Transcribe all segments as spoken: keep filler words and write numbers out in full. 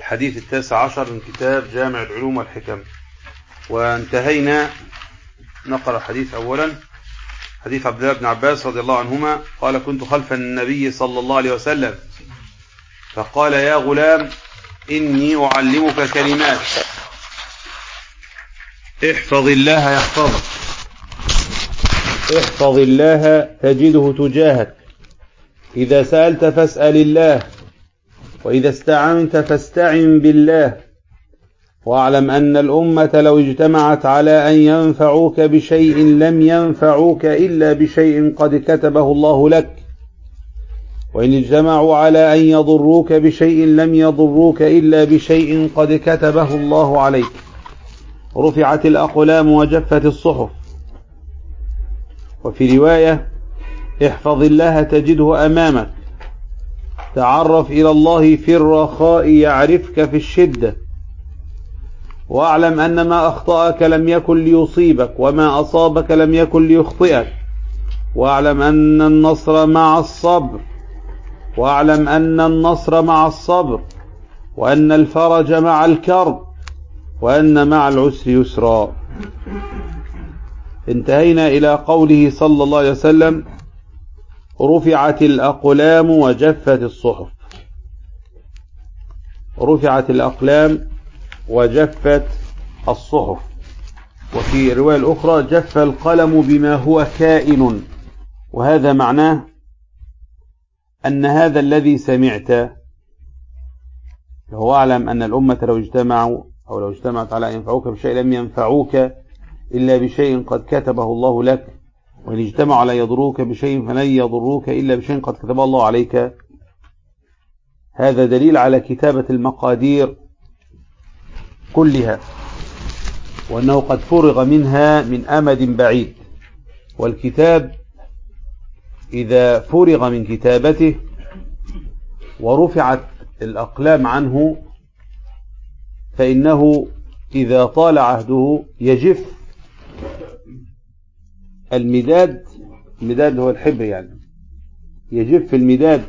الحديث التاسع عشر من كتاب جامع العلوم والحكم. وانتهينا نقرأ الحديث أولا حديث عبد الله بن عباس رضي الله عنهما قال: كنت خلف النبي صلى الله عليه وسلم فقال: يا غلام إني أعلمك كلمات احفظ الله يحفظك، احفظ الله تجده تجاهك، إذا سألت فاسأل الله، وإذا استعنت فاستعن بالله، واعلم أن الأمة لو اجتمعت على أن ينفعوك بشيء لم ينفعوك إلا بشيء قد كتبه الله لك، وإن اجتمعوا على أن يضروك بشيء لم يضروك إلا بشيء قد كتبه الله عليك. رفعت الأقلام وجفت الصحف. وفي رواية: احفظ الله تجده أمامك، تعرف إلى الله في الرخاء يعرفك في الشدة، واعلم أن ما أخطأك لم يكن ليصيبك، وما أصابك لم يكن ليخطئك، واعلم أن النصر مع الصبر، واعلم أن النصر مع الصبر، وأن الفرج مع الكرب، وأن مع العسر يسرا. انتهينا إلى قوله صلى الله عليه وسلم: رفعت الأقلام وجفت الصحف. رفعت الأقلام وجفت الصحف. وفي الرواية الأخرى: جف القلم بما هو كائن. وهذا معناه أن هذا الذي سمعت هو: أعلم أن الأمة لو اجتمعوا أو لو اجتمعت على أن ينفعوك بشيء لم ينفعوك إلا بشيء قد كتبه الله لك، وإن اجتمعوا على يضروك بشيء فلن يضروك إلا بشيء قد كتبه الله عليك. هذا دليل على كتابة المقادير كلها، وأنه قد فرغ منها من أمد بعيد. والكتاب إذا فرغ من كتابته ورفعت الأقلام عنه فإنه إذا طال عهده يجف المداد. المداد هو الحبر، يعني يجف المداد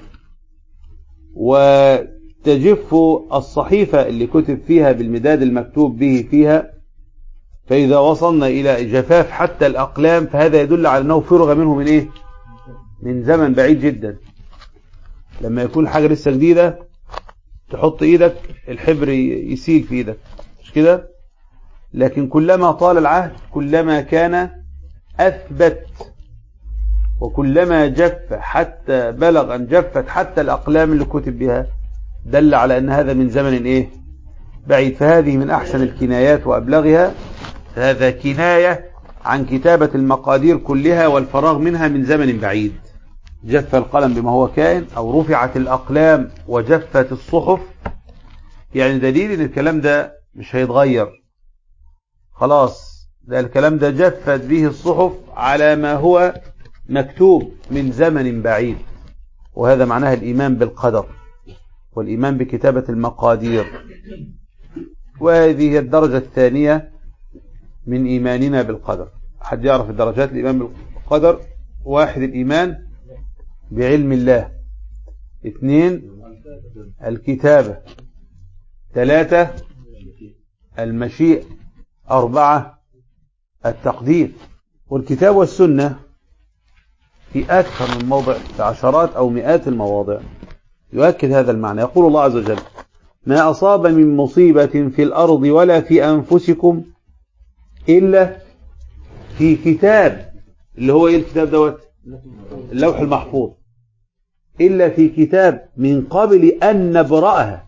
وتجف الصحيفة اللي كتب فيها بالمداد المكتوب به فيها. فإذا وصلنا إلى جفاف حتى الأقلام فهذا يدل على أنه فرغ منه من إيه؟ من زمن بعيد جدا. لما يكون حاجة لسه جديدة تحط إيدك الحبر يسيل في إيدك، مش كده؟ لكن كلما طال العهد كلما كان أثبت، وكلما جف حتى بلغ أن جفت حتى الأقلام اللي كتب بها دل على أن هذا من زمن إيه؟ بعيد. فهذه من أحسن الكنايات وأبلغها. هذا كناية عن كتابة المقادير كلها والفراغ منها من زمن بعيد. جف القلم بما هو كائن، أو رفعت الأقلام وجفت الصحف، يعني دليل أن الكلام ده مش هيتغير خلاص. ده الكلام ده جفت به الصحف على ما هو مكتوب من زمن بعيد. وهذا معناه الإيمان بالقدر والإيمان بكتابة المقادير. وهذه هي الدرجة الثانية من إيماننا بالقدر. حد يعرف الدرجات الإيمان بالقدر؟ واحد: الإيمان بعلم الله. اثنين: الكتابة. ثلاثة: المشيئة. أربعة: التقدير. والكتاب والسنة في أكثر من موضع، في عشرات أو مئات المواضع يؤكد هذا المعنى. يقول الله عز وجل: ما أصاب من مصيبة في الأرض ولا في أنفسكم إلا في كتاب. اللي هو إيه الكتاب دوت؟ اللوح المحفوظ. إلا في كتاب من قبل أن نبرأها.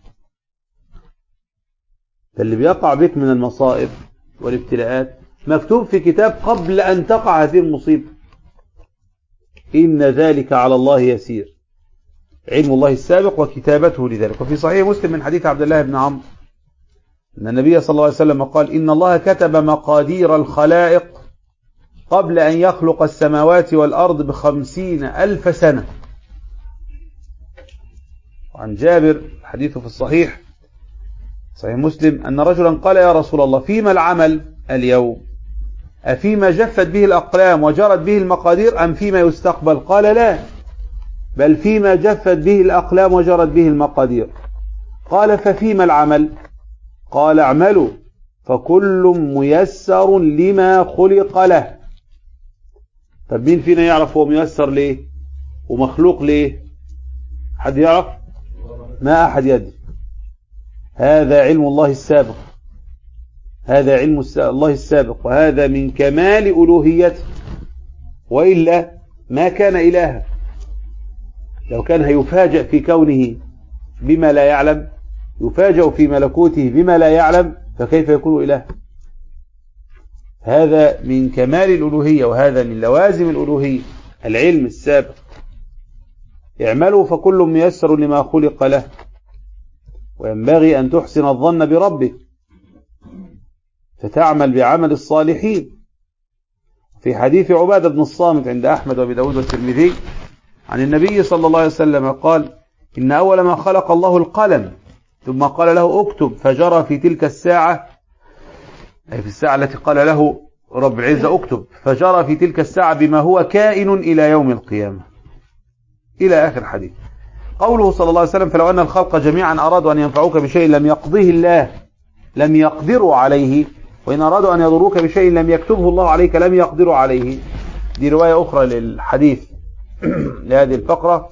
فاللي بيقع بك من المصائب والابتلاءات مكتوب في كتاب قبل أن تقع هذه المصيبة. إن ذلك على الله يسير. علم الله السابق وكتابته لذلك. وفي صحيح مسلم من حديث عبد الله بن عمرو أن النبي صلى الله عليه وسلم قال: إن الله كتب مقادير الخلائق قبل أن يخلق السماوات والأرض بخمسين ألف سنة. وعن جابر حديثه في الصحيح صحيح مسلم أن رجلا قال: يا رسول الله، فيما العمل اليوم؟ أفيما جفت به الأقلام وجرت به المقادير أم فيما يستقبل؟ قال: لا، بل فيما جفت به الأقلام وجرت به المقادير. قال ففيما العمل؟ قال اعملوا فكل ميسر لما خلق له. طب مين فينا يعرف هو ميسر ليه ومخلوق ليه؟ حد يعرف؟ ما أحد يدري. هذا علم الله السابق، هذا علم الله السابق، وهذا من كمال ألوهيته، وإلا ما كان إلها. لو كان هيفاجأ في كونه بما لا يعلم، يفاجأ في ملكوته بما لا يعلم، فكيف يكون إله؟ هذا من كمال الألوهية، وهذا من لوازم الألوهية، العلم السابق. اعملوا فكل ميسر لما خلق له، وينبغي أن تحسن الظن بربك فتعمل بعمل الصالحين. في حديث عبادة بن الصامت عند أحمد وابي داود والترمذي عن النبي صلى الله عليه وسلم قال: إن أول ما خلق الله القلم، ثم قال له اكتب، فجرى في تلك الساعة، أي في الساعة التي قال له رب العزة اكتب، فجرى في تلك الساعة بما هو كائن إلى يوم القيامة، إلى آخر حديث. قوله صلى الله عليه وسلم: فلو أن الخلق جميعا أرادوا أن ينفعوك بشيء لم يقضيه الله لم يقدروا عليه، وإن أرادوا أن يضروك بشيء لم يكتبه الله عليك لم يقدروا عليه. دي رواية أخرى للحديث لهذه الفقرة.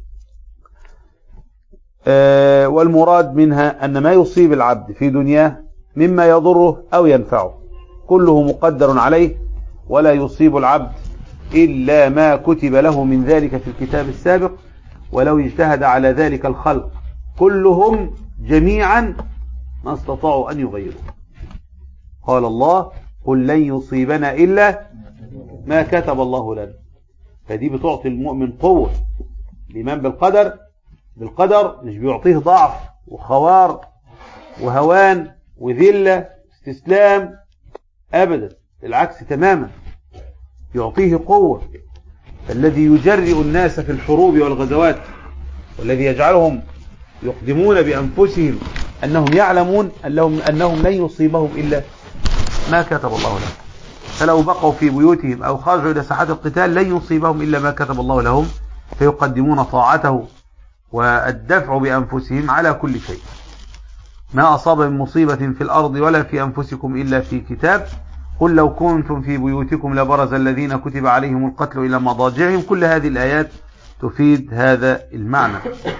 آه والمراد منها أن ما يصيب العبد في دنياه مما يضره أو ينفعه كله مقدر عليه، ولا يصيب العبد إلا ما كتب له من ذلك في الكتاب السابق، ولو اجتهد على ذلك الخلق كلهم جميعا ما استطاعوا أن يغيروا. قال الله: قل لن يصيبنا إلا ما كتب الله لنا. فدي بتعطي المؤمن قوة. الإيمان بالقدر بالقدر مش بيعطيه ضعف وخوار وهوان وذلة استسلام أبدا، العكس تماما، يعطيه قوة. الذي يجرئ الناس في الحروب والغزوات، والذي يجعلهم يقدمون بأنفسهم أنهم يعلمون أنهم لن يصيبهم إلا ما كتب الله لهم، فلو بقوا في بيوتهم أو خرجوا إلى ساحات القتال لن يصيبهم إلا ما كتب الله لهم، فيقدمون طاعته والدفع بأنفسهم على كل شيء. ما أصاب من مصيبة في الأرض ولا في أنفسكم إلا في كتاب، قل لو كنتم في بيوتكم لبرز الذين كتب عليهم القتل إلى مضاجعهم. كل هذه الآيات تفيد هذا المعنى.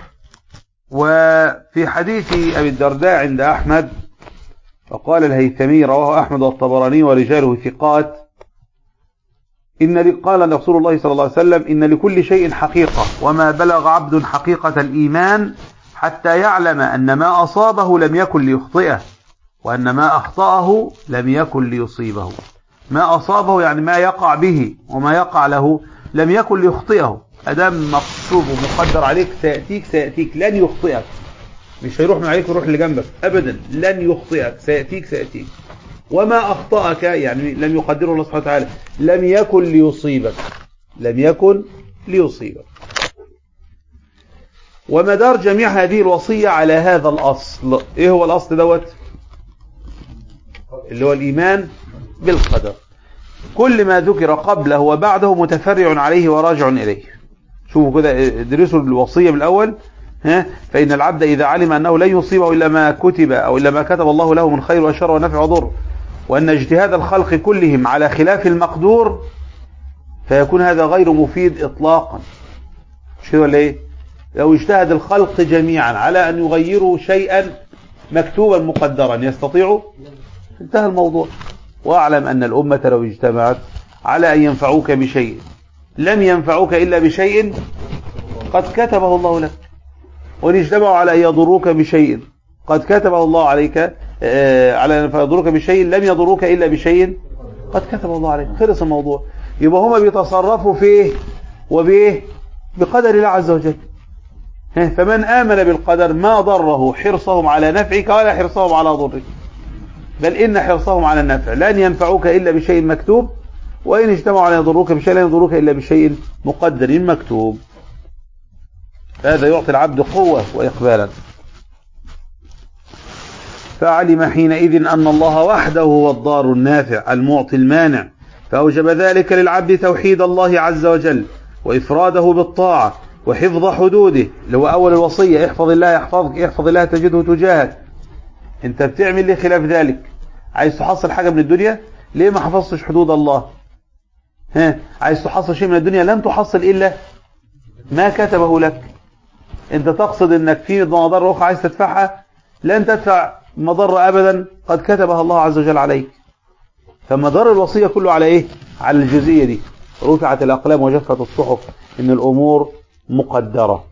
وفي حديث أبي الدرداء عند أحمد وقال الهيثمي رواه أحمد والطبراني ورجاله ثقات: إن قال رسول الله صلى الله عليه وسلم: إن لكل شيء حقيقة، وما بلغ عبد حقيقة الإيمان حتى يعلم أن ما أصابه لم يكن ليخطئه، وأن ما أخطأه لم يكن ليصيبه. ما أصابه يعني ما يقع به، وما يقع له لم يكن ليخطئه. أدام مكتوب ومقدر عليك سيأتيك سيأتيك لن يخطئك، مش هيروح من عليك ويروح اللي جنبك أبدا، لن يخطئك سيأتيك سيأتيك. وما أخطأك يعني لم يقدره الله سبحانه وتعالى لم يكن ليصيبك، لم يكن ليصيبك. ومدار جميع هذه الوصية على هذا الأصل. إيه هو الأصل دوت؟ اللي هو الإيمان بالقدر. كل ما ذكر قبله وبعده متفرع عليه وراجع إليه. شوفوا كده، ادرسوا الوصية بالأول. ها فإن العبد إذا علم أنه لن يصيبه إلا ما كتب أو إلا ما كتب الله له من خير وشر ونفع وضر، وأن اجتهاد الخلق كلهم على خلاف المقدور، فيكون هذا غير مفيد إطلاقا. مش كده ولا إيه؟ لو اجتهد الخلق جميعا على أن يغيروا شيئا مكتوبا مقدرا يستطيعوا؟ انتهى الموضوع. واعلم أن الأمة لو اجتمعت على أن ينفعوك بشيء لم ينفعوك إلا بشيء قد كتبه الله لك، وإن اجتمعوا على أن يضروك بشيء قد كتبه الله عليك على أن يضروك بشيء لم يضروك إلا بشيء قد كتبه الله عليك. خلص الموضوع. يبقى هما بيتصرفوا فيه وبيه بقدر الله عز وجل. فمن آمن بالقدر ما ضره حرصهم على نفعك ولا حرصهم على ضرك، بل إن حرصهم على النفع لن ينفعوك إلا بشيء مكتوب، وإن اجتمعوا على يضروك بشيء لن يضروك إلا بشيء مقدر مكتوب. هذا يعطي العبد قوة وإقبالا. فعلم حينئذ أن الله وحده هو الضار النافع المعطي المانع، فأوجب ذلك للعبد توحيد الله عز وجل وإفراده بالطاعة وحفظ حدوده اللي هو أول الوصية، احفظ الله يحفظك، احفظ الله تجده تجاهك. انت بتعمل ليه خلاف ذلك؟ عايز تحصل حاجة من الدنيا؟ ليه ما حفظتش حدود الله؟ ها، عايز تحصل شيء من الدنيا؟ لن تحصل إلا ما كتبه لك. انت تقصد انك في مضار أخرى عايز تدفعها، لن تدفع مضر أبدا قد كتبها الله عز وجل عليك. فمدار الوصية كله على ايه؟ على الجزئية دي. رفعت الأقلام وجفت الصحف، إن الأمور مقدرة.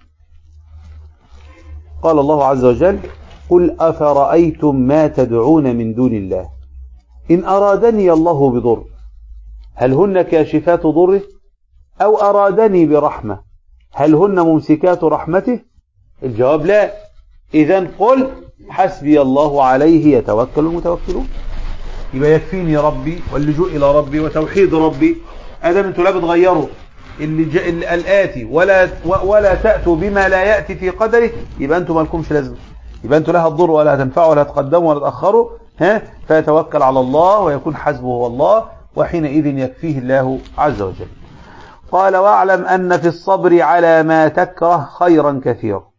قال الله عز وجل: قل أفرأيتم ما تدعون من دون الله إن أرادني الله بضر هل هن كاشفات ضره أو أرادني برحمة هل هن ممسكات رحمته؟ الجواب لا. إذن قل حسبي الله عليه يتوكل المتوكلون. يبقى يكفيني ربي واللجوء إلى ربي وتوحيد ربي. أدام أنتوا لا بتغيروا اللي جاء الآتي ولا ولا تأتوا بما لا يأتي في قدره، يبقى أنتوا ما لكمش لازمة. يبقى أنتوا لا هتضروا ولا هتنفعوا ولا هتقدموا ولا تأخروا، ها، فيتوكل على الله ويكون حسبه هو الله، وحينئذ يكفيه الله عز وجل. قال: واعلم أن في الصبر على ما تكره خيرا كثيرا.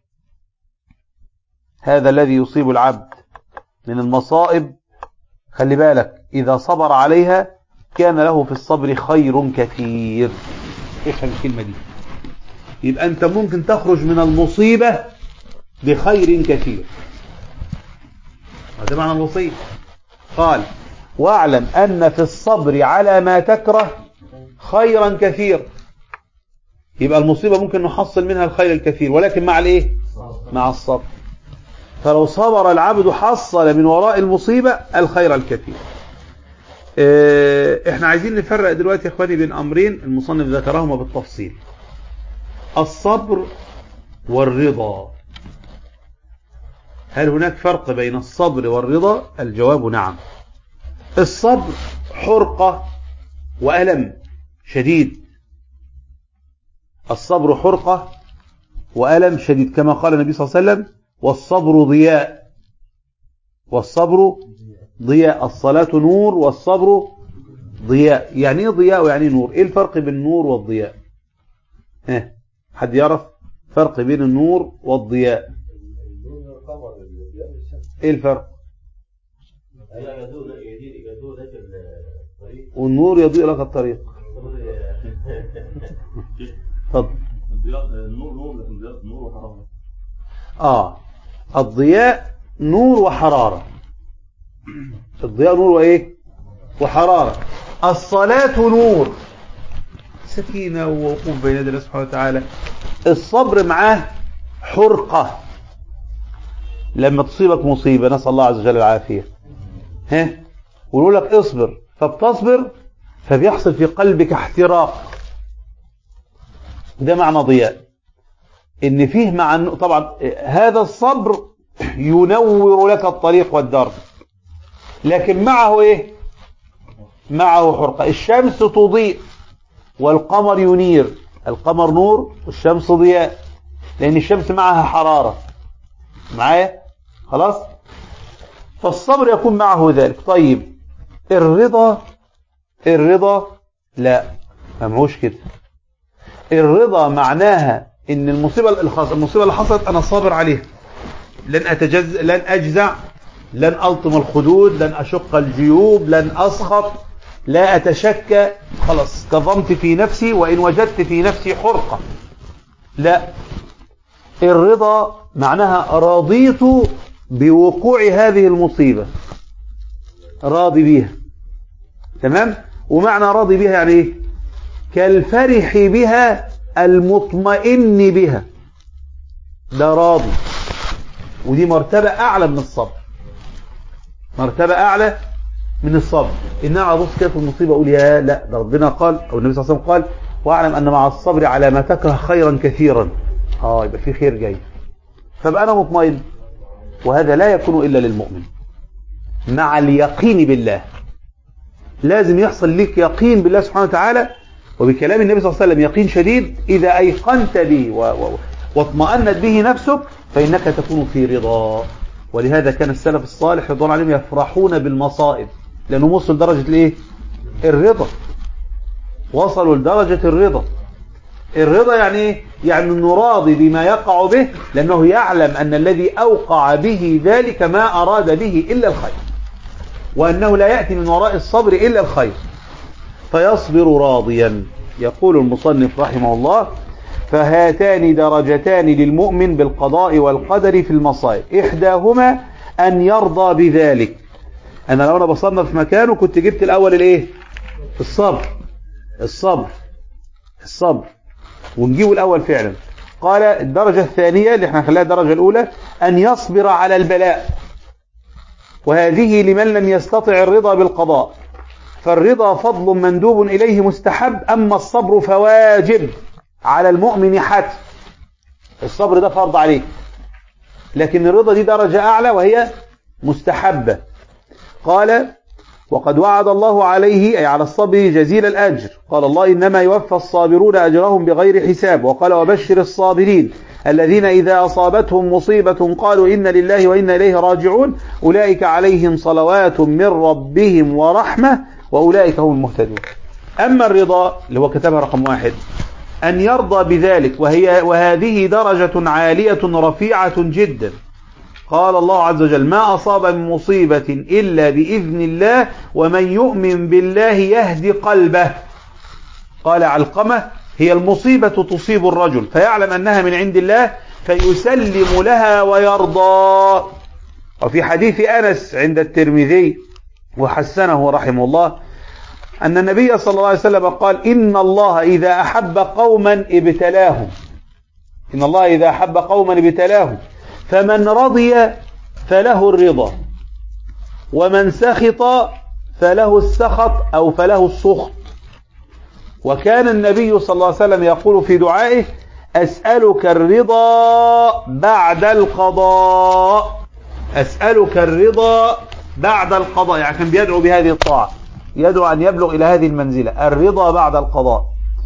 هذا الذي يصيب العبد من المصائب، خلي بالك، إذا صبر عليها كان له في الصبر خير كثير. افهم الكلمة دي. يبقى أنت ممكن تخرج من المصيبة بخير كثير. هذا معنى الوصية. قال: واعلم أن في الصبر على ما تكره خيرا كثير. يبقى المصيبة ممكن نحصل منها الخير الكثير، ولكن مع الايه؟ مع الصبر. فلو صبر العبد حصل من وراء المصيبة الخير الكثير. احنا عايزين نفرق دلوقتي يا اخواني بين امرين المصنف ذكرهما بالتفصيل: الصبر والرضا. هل هناك فرق بين الصبر والرضا؟ الجواب نعم. الصبر حرقة وألم شديد. الصبر حرقة وألم شديد، كما قال النبي صلى الله عليه وسلم: والصبر ضياء. والصبر ضياء. الصلاة نور والصبر ضياء. يعني ايه ضياء ويعني نور؟ ايه الفرق بين النور والضياء؟ ها، حد يعرف فرق بين النور والضياء؟ ايه الفرق؟ والنور يضيء لك الطريق. اتفضل. النور نور لكن الضياء نور وحرارة. اه الضياء نور وحرارة. الضياء نور وايه؟ وحرارة. الصلاة نور، سكينة ووقوف بين يدي الله سبحانه وتعالى. الصبر معاه حرقة. لما تصيبك مصيبة نسأل الله عز وجل العافية، ها، ونقول لك اصبر، فبتصبر فبيحصل في قلبك احتراق. ده معنى ضياء. ان فيه مع طبعا هذا الصبر ينور لك الطريق والدرب، لكن معه ايه؟ معه حرقة. الشمس تضيء والقمر ينير. القمر نور والشمس ضياء، لان الشمس معها حرارة. معايا؟ خلاص. فالصبر يكون معه ذلك. طيب الرضا، الرضا لا، ما معوش كده. الرضا معناها ان المصيبة المصيبة اللي حصلت انا صابر عليها، لن اتجز لن اجزع، لن الطم الخدود، لن اشق الجيوب، لن اسخط، لا اتشكى، خلاص كظمت في نفسي وان وجدت في نفسي حرقة. لا، الرضا معناها رضيت بوقوع هذه المصيبة، راضي بيها. تمام. ومعنى راضي بها يعني ايه؟ كالفرح بها المطمئن بها، ده راضي. ودي مرتبة اعلى من الصبر، مرتبة اعلى من الصبر. ان انا ابص كده في المصيبة اقول يا لا، ده ربنا قال او النبي صلى الله عليه وسلم قال: واعلم ان مع الصبر على ما تكره خيرا كثيرا. اه يبقى في خير جاي، فبقى انا مطمئن. وهذا لا يكون الا للمؤمن مع اليقين بالله. لازم يحصل لك يقين بالله سبحانه وتعالى وبكلام النبي صلى الله عليه وسلم يقين شديد. إذا أيقنت به واطمأنت به نفسك فإنك تكون في رضا. ولهذا كان السلف الصالح رضوان عليهم يفرحون بالمصائب، لأنهم وصلوا لدرجة الايه؟ الرضا. وصلوا لدرجة الرضا. الرضا يعني ايه؟ يعني انه راضي بما يقع به، لانه يعلم ان الذي اوقع به ذلك ما اراد به الا الخير، وانه لا ياتي من وراء الصبر الا الخير، فيصبر راضيا. يقول المصنف رحمه الله: فهاتان درجتان للمؤمن بالقضاء والقدر في المصائب، احداهما ان يرضى بذلك. انا لو انا بصنف مكانه كنت جبت الاول الايه؟ الصبر الصبر الصبر ونجيبه الاول فعلا. قال الدرجة الثانية اللي احنا هنخليها الدرجة الاولى ان يصبر على البلاء، وهذه لمن لم يستطع الرضا بالقضاء، فالرضا فضل مندوب اليه مستحب، اما الصبر فواجب على المؤمن حتم. الصبر ده فرض عليك، لكن الرضا دي درجة اعلى وهي مستحبة. قال: وقد وعد الله عليه أي على الصبر جزيل الأجر. قال الله: إنما يوفى الصابرون أجرهم بغير حساب. وقال: وبشر الصابرين الذين إذا أصابتهم مصيبة قالوا إنا لله وإنا إليه راجعون أولئك عليهم صلوات من ربهم ورحمة وأولئك هم المهتدون. أما الرضا اللي هو كتبها رقم واحد أن يرضى بذلك، وهي وهذه درجة عالية رفيعة جدا. قال الله عز وجل: ما أصاب من مصيبة إلا بإذن الله ومن يؤمن بالله يهدي قلبه. قال علقمة: هي المصيبة تصيب الرجل فيعلم أنها من عند الله فيسلم لها ويرضى. وفي حديث أنس عند الترمذي وحسنه رحمه الله أن النبي صلى الله عليه وسلم قال: إن الله إذا أحب قوما ابتلاهم إن الله إذا أحب قوما ابتلاهم فمن رضي فله الرضا ومن سخط فله السخط أو فله السخط. وكان النبي صلى الله عليه وسلم يقول في دعائه: أسألك الرضا بعد القضاء أسألك الرضا بعد القضاء. يعني كان بيدعو بهذه الطاعة، يدعو أن يبلغ إلى هذه المنزلة، الرضا بعد القضاء.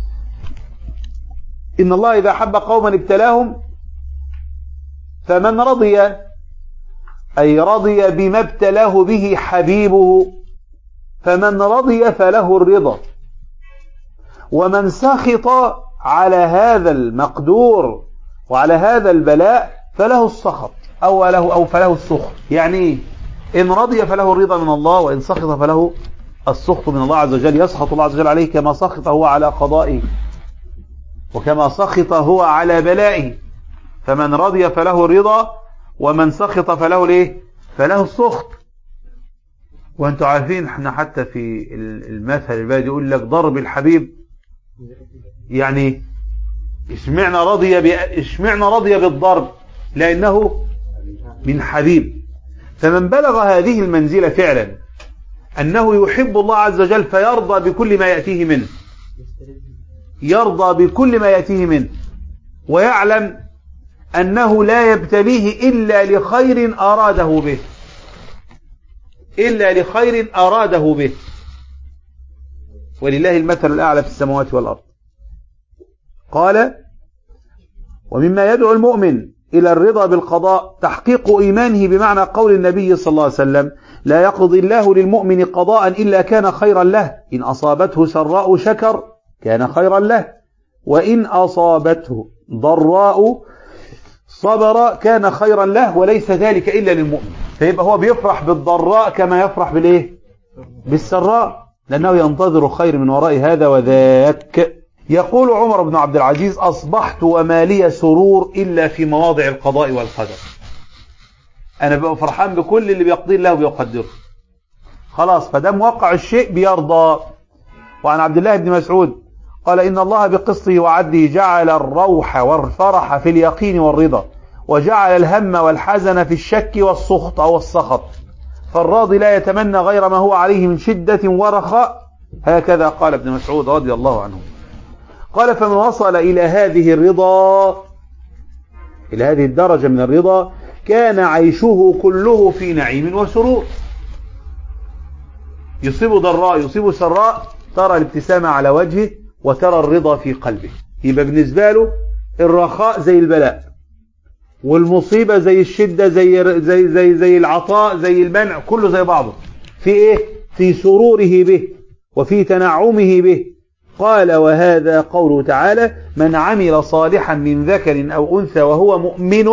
إن الله إذا أحب قوما ابتلاهم فمن رضي أي رضي بما ابتلاه به حبيبه، فمن رضي فله الرضا، ومن سخط على هذا المقدور وعلى هذا البلاء فله السخط أو له أو فله السخط. يعني إن رضي فله الرضا من الله، وإن سخط فله السخط من الله عز وجل. يسخط الله عز وجل عليه كما سخط هو على قضائه وكما سخط هو على بلائه. فمن رضي فله الرضا ومن سخط فله الايه؟ فله السخط. وانتم عارفين احنا حتى في المثل البادئ يقول لك ضرب الحبيب، يعني اشمعنا رضي ب... اشمعنا رضي بالضرب لانه من حبيب. فمن بلغ هذه المنزلة فعلا انه يحب الله عز وجل فيرضى بكل ما يأتيه منه، يرضى بكل ما يأتيه منه، ويعلم أنه لا يبتليه إلا لخير أراده به إلا لخير أراده به ولله المثل الأعلى في السماوات والأرض. قال: ومما يدعو المؤمن إلى الرضا بالقضاء تحقيق إيمانه بمعنى قول النبي صلى الله عليه وسلم: لا يقضي الله للمؤمن قضاء إلا كان خيرا له، إن أصابته سراء شكر كان خيرا له، وإن أصابته ضراء صبر كان خيرا له، وليس ذلك إلا للمؤمن. فيبقى هو بيفرح بالضراء كما يفرح بالإيه؟ بالسراء، لأنه ينتظر خير من وراء هذا وذاك. يقول عمر بن عبد العزيز: أصبحت وما لي سرور إلا في مواضع القضاء والقدر. أنا ببقى فرحان بكل اللي بيقضي الله وبيقدره، خلاص فدام وقع الشيء بيرضى. وعن عبد الله بن مسعود قال: إن الله بقسطه وعدله جعل الروح والفرح في اليقين والرضا، وجعل الهم والحزن في الشك والسخط أو السخط، فالراضي لا يتمنى غير ما هو عليه من شدة ورخاء. هكذا قال ابن مسعود رضي الله عنه. قال: فمن وصل إلى هذه الرضا إلى هذه الدرجة من الرضا كان عيشه كله في نعيم وسرور. يصيب ضراء يصيب سراء ترى الابتسامة على وجهه وترى الرضا في قلبه. يبقى بالنسبة له الرخاء زي البلاء، والمصيبة زي الشدة، زي زي زي زي العطاء زي المنع، كله زي بعضه في ايه؟ في سروره به وفي تنعمه به قال وهذا قوله تعالى من عمل صالحا من ذكر أو أنثى وهو مؤمن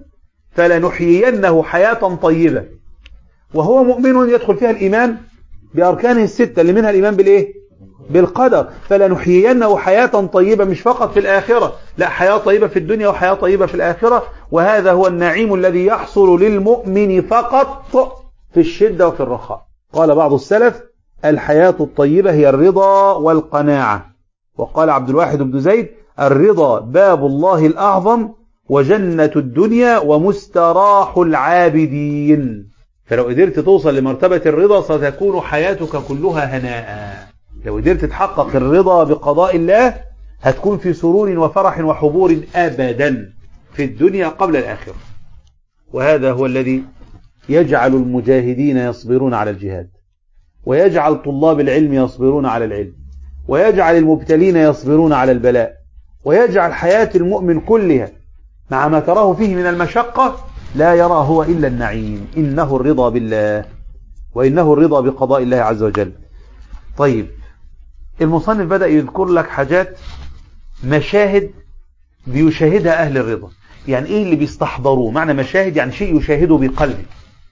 فلنحيينه حياة طيبة. وهو مؤمن يدخل فيها الإيمان بأركانه الستة اللي منها الإيمان بالإيه؟ بالقدر. فلنحيينه حياة طيبة مش فقط في الآخرة، لا، حياة طيبة في الدنيا وحياة طيبة في الآخرة. وهذا هو النعيم الذي يحصل للمؤمن فقط في الشدة وفي الرخاء. قال بعض السلف الحياة الطيبة هي الرضا والقناعة. وقال عبد الواحد بن زيد الرضا باب الله الأعظم وجنة الدنيا ومستراح العابدين. فلو قدرت توصل لمرتبة الرضا ستكون حياتك كلها هناء. لو قدرت تحقق الرضا بقضاء الله هتكون في سرور وفرح وحبور أبدا في الدنيا قبل الآخرة. وهذا هو الذي يجعل المجاهدين يصبرون على الجهاد، ويجعل طلاب العلم يصبرون على العلم، ويجعل المبتلين يصبرون على البلاء، ويجعل حياة المؤمن كلها مع ما تراه فيه من المشقة لا يرى هو إلا النعيم. إنه الرضا بالله وإنه الرضا بقضاء الله عز وجل. طيب، المصنف بدأ يذكر لك حاجات، مشاهد بيشاهدها أهل الرضا. يعني إيه اللي بيستحضروه؟ معنى مشاهد يعني شيء يشاهده بقلبه.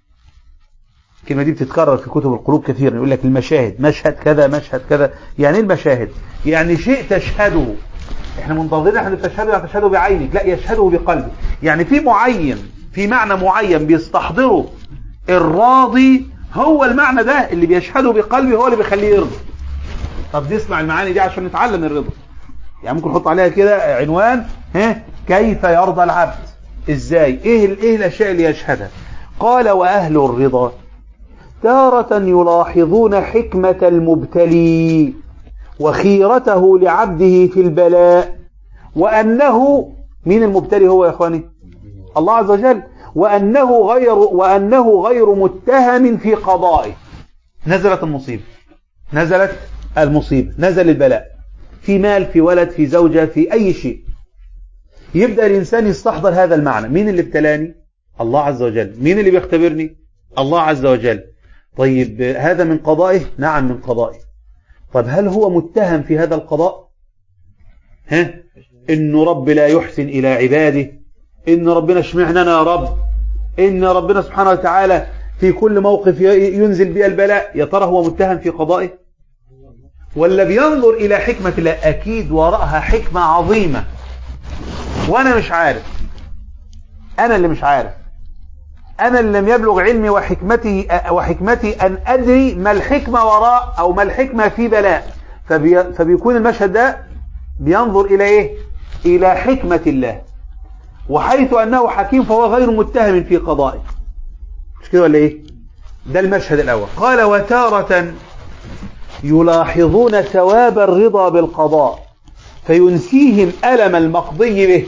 الكلمة دي بتتكرر في كتب القلوب كثيرا، يقول لك المشاهد، مشهد كذا مشهد كذا. يعني ايه المشاهد؟ يعني شيء تشهده. احنا منتظرين احنا تشهده يعني تشهده بعينك، لا، يشهده بقلبك. يعني في معين، في معنى معين بيستحضره الراضي، هو المعنى ده اللي بيشهده بقلبه هو اللي بيخليه يرضى. طب نسمع المعاني دي عشان نتعلم الرضا. يعني ممكن نحط عليها كده عنوان، ها، كيف يرضى العبد؟ ازاي؟ ايه ايه الاشياء اللي يشهدها؟ قال واهل الرضا تارة يلاحظون حكمة المبتلي وخيرته لعبده في البلاء، وأنه من المبتلي هو يا إخواني الله عز وجل، وأنه غير وأنه غير متهم في قضائه. نزلت المصيبة، نزلت المصيبة، نزل البلاء في مال، في ولد، في زوجة، في أي شيء. يبدأ الإنسان يستحضر هذا المعنى. مين اللي ابتلاني؟ الله عز وجل. مين اللي بيختبرني؟ الله عز وجل. طيب هذا من قضائه؟ نعم من قضائه. طب هل هو متهم في هذا القضاء؟ ها؟ إنه رب لا يحسن إلى عباده، إن ربنا اشمعننا يا رب، إن ربنا سبحانه وتعالى في كل موقف ينزل بها البلاء. يا ترى هو متهم في قضائه ولا بينظر إلى حكمة الله؟ أكيد وراءها حكمة عظيمة وأنا مش عارف. أنا اللي مش عارف، أنا اللي لم يبلغ علمي وحكمتي وحكمتي أن أدري ما الحكمة وراء أو ما الحكمة في بلاء. فبي فبيكون المشهد ده بينظر إلى إيه؟ إلى حكمة الله، وحيث أنه حكيم فهو غير متهم في قضائه. مش كده ولا إيه؟ ده المشهد الأول. قال وتارة يلاحظون ثواب الرضا بالقضاء فينسيهم ألم المقضي به.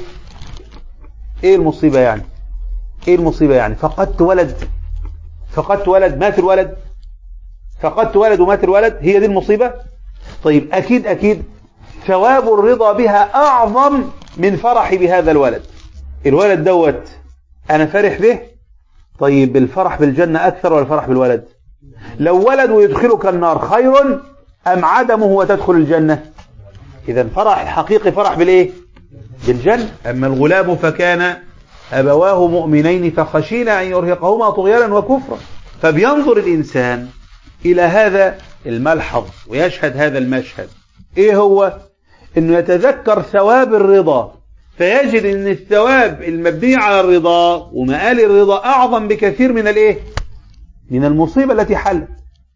إيه المصيبة يعني؟ ايه المصيبة يعني؟ فقدت ولد، فقدت ولد، مات الولد، فقدت ولد ومات الولد، هي دي المصيبة؟ طيب اكيد اكيد ثواب الرضا بها اعظم من فرحي بهذا الولد. الولد دوت انا فرح به، طيب الفرح بالجنة اكثر ولا الفرح بالولد؟ لو ولد ويدخلك النار خير ام عدمه وتدخل الجنة؟ اذا فرح الحقيقي فرح بالايه؟ بالجنة. اما الغلام فكان أبواه مؤمنين فخشينا أن يرهقهما طغيانا وكفرا. فبينظر الإنسان إلى هذا الملحظ ويشهد هذا المشهد. إيه هو؟ إنه يتذكر ثواب الرضا، فيجد إن الثواب المبني على الرضا ومآل الرضا أعظم بكثير من الإيه؟ من المصيبة التي حلت.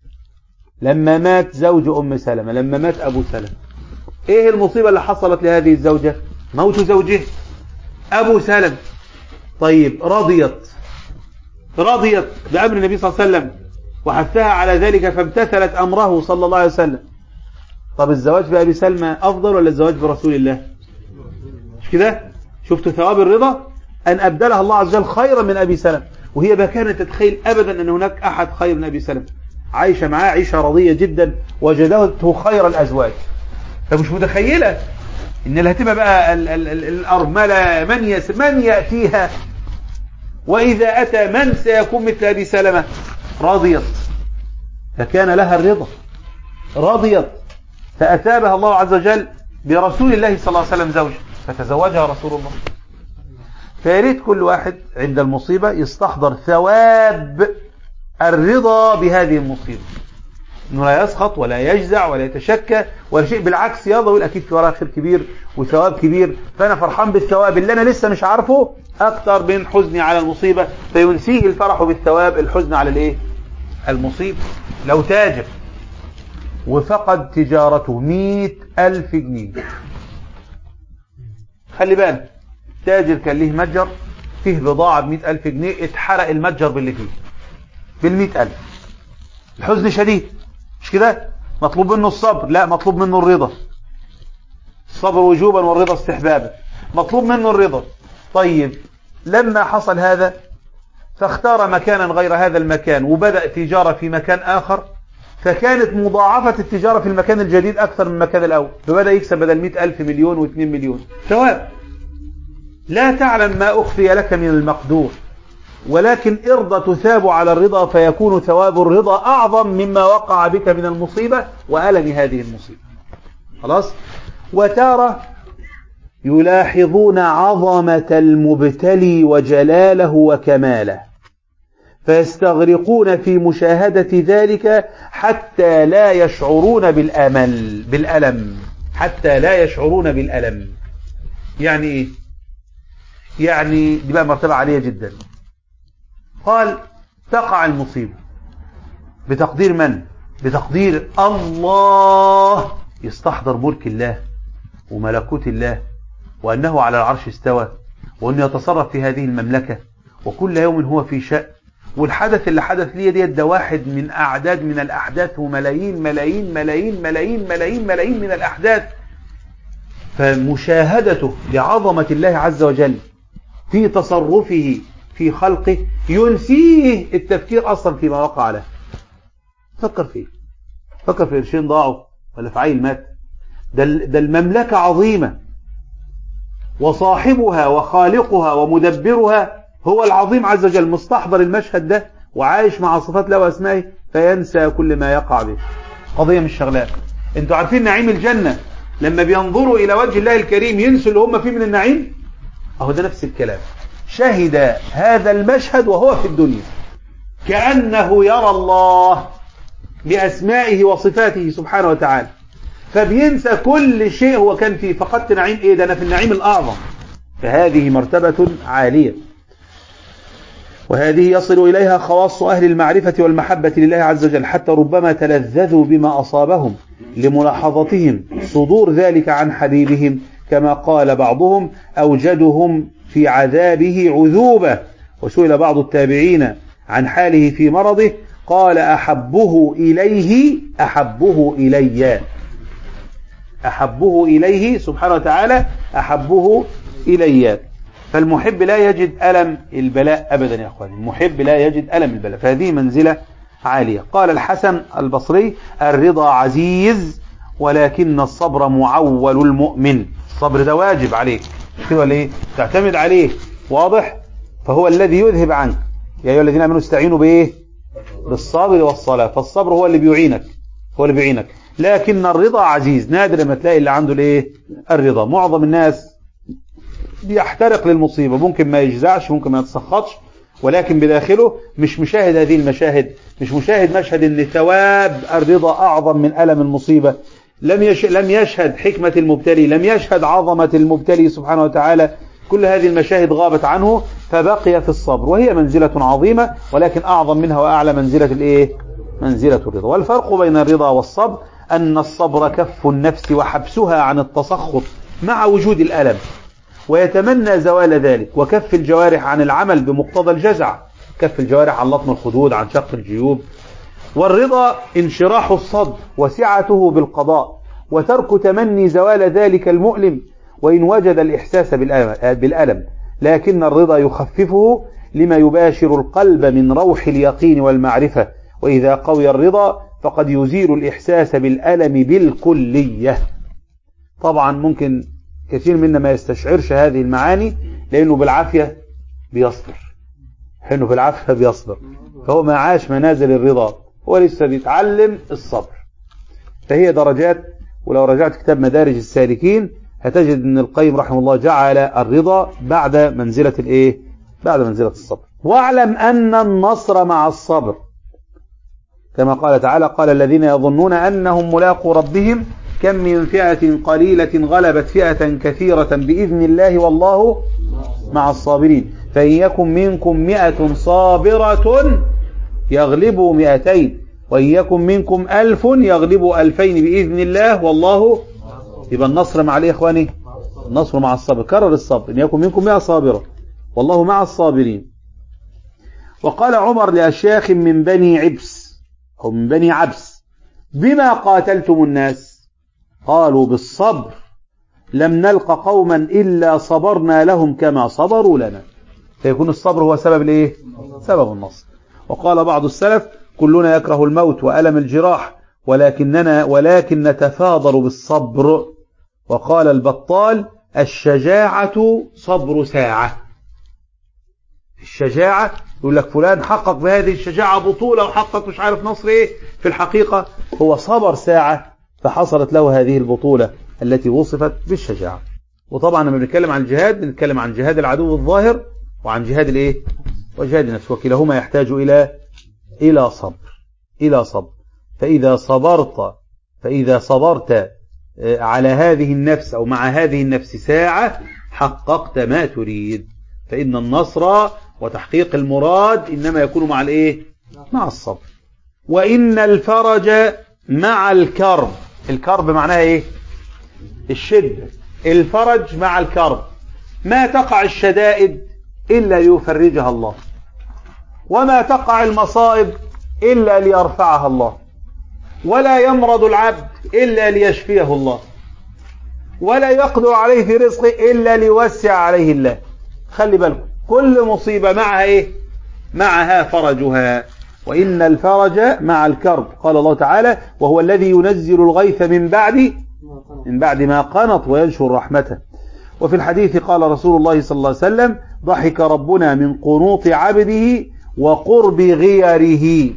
لما مات زوج أم سلمة، لما مات أبو سلمة، إيه المصيبة اللي حصلت لهذه الزوجة؟ موت زوجه أبو سلمة. طيب رضيت رضيت بأمر النبي صلى الله عليه وسلم وحثها على ذلك فامتثلت أمره صلى الله عليه وسلم. طب الزواج بأبي سلمى أفضل ولا الزواج برسول الله؟ مش كده؟ شفتوا ثواب الرضا أن أبدلها الله عز وجل خيرا من أبي سلمى، وهي ما كانت تتخيل أبدا أن هناك أحد خير من أبي سلمى. عايشة معاه عيشة رضية جدا وجدته خير الأزواج، فمش متخيلة إن اللي هتبقى بقى ال ال ال الأرملة من, يس من يأتيها، وإذا أتى من سيكون مثل أبي سلمة. رضيت فكان لها الرضا، رضيت فأثابها الله عز وجل برسول الله صلى الله عليه وسلم زوجة فتزوجها رسول الله. فيريد كل واحد عند المصيبة يستحضر ثواب الرضا بهذه المصيبة، انه لا يسخط ولا يجزع ولا يتشكى ولا شيء، بالعكس يلا يقول اكيد في وراها خير كبير وثواب كبير، فانا فرحان بالثواب اللي انا لسه مش عارفه اكتر من حزني على المصيبة، فينسيه الفرح بالثواب الحزن على الايه؟ المصيبة. لو تاجر وفقد تجارته مئة ألف جنيه، خلي بالك تاجر كان ليه متجر فيه بضاعة بمئة ألف جنيه، اتحرق المتجر باللي فيه بالمئة ألف، الحزن شديد مش كده؟ مطلوب منه الصبر؟ لا، مطلوب منه الرضا. الصبر وجوبا والرضا استحبابا، مطلوب منه الرضا. طيب لما حصل هذا فاختار مكانا غير هذا المكان وبدأ تجارة في مكان آخر، فكانت مضاعفة التجارة في المكان الجديد أكثر من المكان الأول، فبدأ يكسب بدل مئة ألف مليون واثنين مليون ثواب. لا تعلم ما أخفي لك من المقدور، ولكن ارضى تثاب على الرضا، فيكون ثواب الرضا أعظم مما وقع بك من المصيبة وألم هذه المصيبة. خلاص. وتارة يلاحظون عظمة المبتلي وجلاله وكماله، فيستغرقون في مشاهدة ذلك حتى لا يشعرون بالأمل بالألم حتى لا يشعرون بالألم. يعني إيه؟ يعني دي بقى مرتبة عالية جدا. قال تقع المصيبة بتقدير من؟ بتقدير الله، يستحضر ملك الله وملكوت الله وأنه على العرش استوى وأنه يتصرف في هذه المملكة وكل يوم هو في شأن، والحدث اللي حدث لي دي ده واحد من أعداد من الأحداث وملايين ملايين ملايين ملايين ملايين ملايين من الأحداث. فمشاهدته لعظمة الله عز وجل في تصرفه في خلقه ينسيه التفكير أصلا فيما وقع له. فكر فيه، فكر في قرشين ضاعوا ولا في عيل مات. ده, ده المملكة عظيمة وصاحبها وخالقها ومدبرها هو العظيم عز وجل، مستحضر المشهد ده وعايش مع صفات الله واسمائه، فينسى كل ما يقع به. قضية مش شغلاه. انتوا عارفين نعيم الجنة لما بينظروا إلى وجه الله الكريم ينسوا اللي هم فيه من النعيم؟ أهو ده نفس الكلام. شهد هذا المشهد وهو في الدنيا كأنه يرى الله بأسمائه وصفاته سبحانه وتعالى، فبينسى كل شيء هو كان فيه. فقدت نعيم ايه؟ ده انا في النعيم الأعظم. فهذه مرتبة عالية، وهذه يصل إليها خواص أهل المعرفة والمحبة لله عز وجل، حتى ربما تلذذوا بما أصابهم لملاحظتهم صدور ذلك عن حبيبهم، كما قال بعضهم أوجدهم في عذابه عذوبة. وسئل بعض التابعين عن حاله في مرضه قال أحبه إليه أحبه إلي أحبه إليه سبحانه وتعالى أحبه إلي. فالمحب لا يجد ألم البلاء أبدا يا أخواني، المحب لا يجد ألم البلاء، فهذه منزلة عالية. قال الحسن البصري الرضا عزيز ولكن الصبر معول المؤمن. الصبر ده واجب عليك كده ولا ايه؟ تعتمد عليه، واضح؟ فهو الذي يذهب عنك. يا أيها الذين آمنوا استعينوا بإيه؟ بالصبر والصلاة. فالصبر هو اللي بيعينك هو اللي بيعينك لكن الرضا عزيز. نادر ما تلاقي اللي عنده الايه؟ الرضا. معظم الناس بيحترق للمصيبة، ممكن ما يجزعش ممكن ما يتسخطش، ولكن بداخله مش مشاهد هذه المشاهد، مش مشاهد مشهد ان ثواب الرضا أعظم من ألم المصيبة. لم يش... لم يشهد حكمة المبتلي، لم يشهد عظمة المبتلي سبحانه وتعالى. كل هذه المشاهد غابت عنه، فبقي في الصبر، وهي منزلة عظيمة، ولكن أعظم منها وأعلى منزلة الإيه؟ منزلة الرضا. والفرق بين الرضا والصبر أن الصبر كف النفس وحبسها عن التسخط مع وجود الألم ويتمنى زوال ذلك، وكف الجوارح عن العمل بمقتضى الجزع، كف الجوارح عن لطم الخدود عن شق الجيوب. والرضا انشراح الصدر وسعته بالقضاء وترك تمني زوال ذلك المؤلم وإن وجد الإحساس بالألم، لكن الرضا يخففه لما يباشر القلب من روح اليقين والمعرفة. وإذا قوي الرضا فقد يزيل الإحساس بالألم بالكلية. طبعا ممكن كثير منا ما يستشعرش هذه المعاني لأنه بالعافية بيصبر، لأنه بالعافية بيصبر، فهو ما عاش منازل الرضا، هو لسه بيتعلم الصبر. فهي درجات ولو رجعت كتاب مدارج السالكين هتجد ان القيم رحمه الله جعل الرضا بعد منزلة الايه بعد منزلة الصبر. واعلم ان النصر مع الصبر كما قال تعالى قال الذين يظنون انهم ملاقو ربهم كم من فئة قليلة غلبت فئة كثيرة بإذن الله والله مع الصابرين فإن يكن منكم مئة صابرة يغلبوا مئتين وإن يكن منكم ألف يغلبوا ألفين بإذن الله والله. يبقى النصر مع الايه يا اخواني؟ النصر مع الصبر. كرر الصبر ان يكن منكم مئة صابرة والله مع الصابرين. وقال عمر لأشياخ من بني عبس أو من بني عبس بما قاتلتم الناس قالوا بالصبر لم نلق قوما إلا صبرنا لهم كما صبروا لنا. فيكون الصبر هو سبب الايه؟ سبب النصر. وقال بعض السلف كلنا يكره الموت وألم الجراح ولكننا ولكن نتفاضل بالصبر. وقال البطال الشجاعة صبر ساعة. الشجاعة يقول لك فلان حقق بهذه الشجاعة بطولة وحقق مش عارف نصر ايه، في الحقيقة هو صبر ساعة فحصلت له هذه البطولة التي وصفت بالشجاعة. وطبعا لما بنتكلم عن الجهاد بنتكلم عن جهاد العدو الظاهر وعن جهاد الايه وجهاد النفس، وكلاهما يحتاج الى الى صبر الى صبر. فإذا صبرت فإذا صبرت على هذه النفس أو مع هذه النفس ساعة حققت ما تريد. فإن النصر وتحقيق المراد إنما يكون مع الإيه؟ مع الصبر. وإن الفرج مع الكرب. الكرب معناها إيه؟ الشدة. الفرج مع الكرب. ما تقع الشدائد إلا ليفرجها الله، وما تقع المصائب إلا ليرفعها الله، ولا يمرض العبد إلا ليشفيه الله، ولا يقدر عليه في رزقه إلا ليوسع عليه الله. خلي بالكم كل مصيبة معها إيه؟ معها فرجها. وإن الفرج مع الكرب. قال الله تعالى وهو الذي ينزل الغيث من بعد من بعد ما قنط وينشر رحمته. وفي الحديث قال رسول الله صلى الله عليه وسلم ضحك ربنا من قنوط عبده وقرب غيره.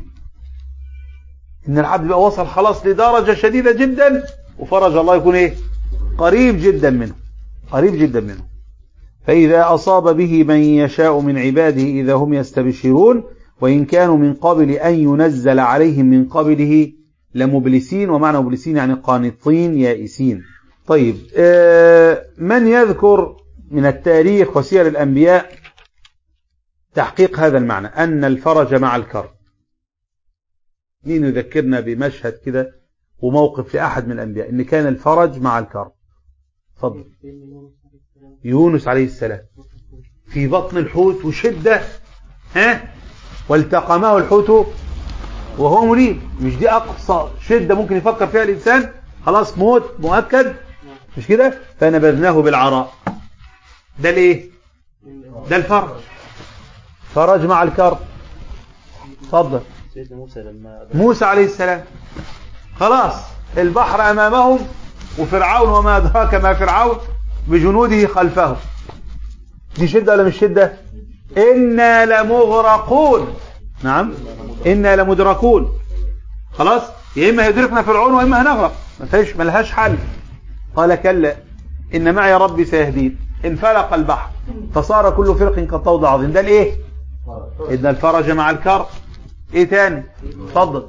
إن العبد بقى وصل خلاص لدرجة شديدة جدا وفرج الله يكون إيه؟ قريب جدا منه قريب جدا منه. فإذا أصاب به من يشاء من عباده إذا هم يستبشرون وإن كانوا من قبل أن ينزل عليهم من قبله لمبلسين. ومعنى مبلسين يعني قانطين يائسين. طيب آه من يذكر من التاريخ وسير الأنبياء تحقيق هذا المعنى أن الفرج مع الكرب؟ مين يذكرنا بمشهد كده وموقف لأحد من الأنبياء إن كان الفرج مع الكرب؟ فضل. يونس عليه السلام في بطن الحوت وشدة ها والتقمه الحوت وهو مليم. مش دي أقصى شدة ممكن يفكر فيها الإنسان؟ خلاص موت مؤكد مش كده؟ فنبذناه بالعراء. ده ليه؟ ده الفرج. فرج مع الكرب. تفضل. سيدنا موسى لما موسى عليه السلام خلاص البحر أمامهم وفرعون وما أدراك ما فرعون بجنوده خلفه. دي شدة ولا مش شدة؟ إنا لمغرقون. نعم إنا لمدركون. خلاص يا إما يدركنا فرعون وإما هنغرق، ما فيش ملهاش حل. قال كلا إن معي ربي سيهدين. انفلق البحر فصار كل فرق كالطود عظيم. ده الإيه؟ إن الفرج مع الكرب. إيه تاني؟ اتفضل.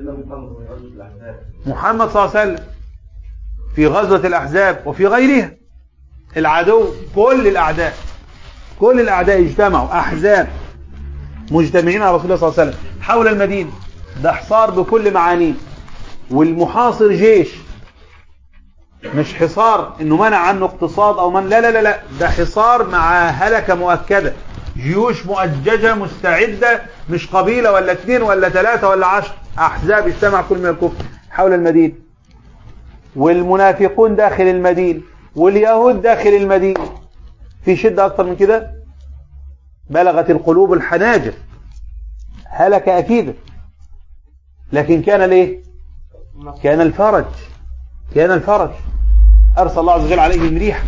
محمد صلى الله عليه وسلم في غزوة الأحزاب وفي غيرها العدو كل الأعداء كل الأعداء اجتمعوا أحزاب مجتمعين على رسول الله صلى الله عليه وسلم حول المدينة. ده حصار بكل معانيه. والمحاصر جيش، مش حصار انه منع عنه اقتصاد او من لا لا لا لا ده حصار مع هلكة مؤكدة. جيوش مؤججة مستعدة، مش قبيلة ولا اثنين ولا ثلاثة ولا عشر. احزاب اجتمع كل من الكفر حول المدينة، والمنافقون داخل المدينة واليهود داخل المدينة. في شدة اكتر من كده؟ بلغت القلوب الحناجر. هلك اكيد، لكن كان ليه؟ كان الفرج كان الفرج ارسل الله عز وجل عليهم ريح.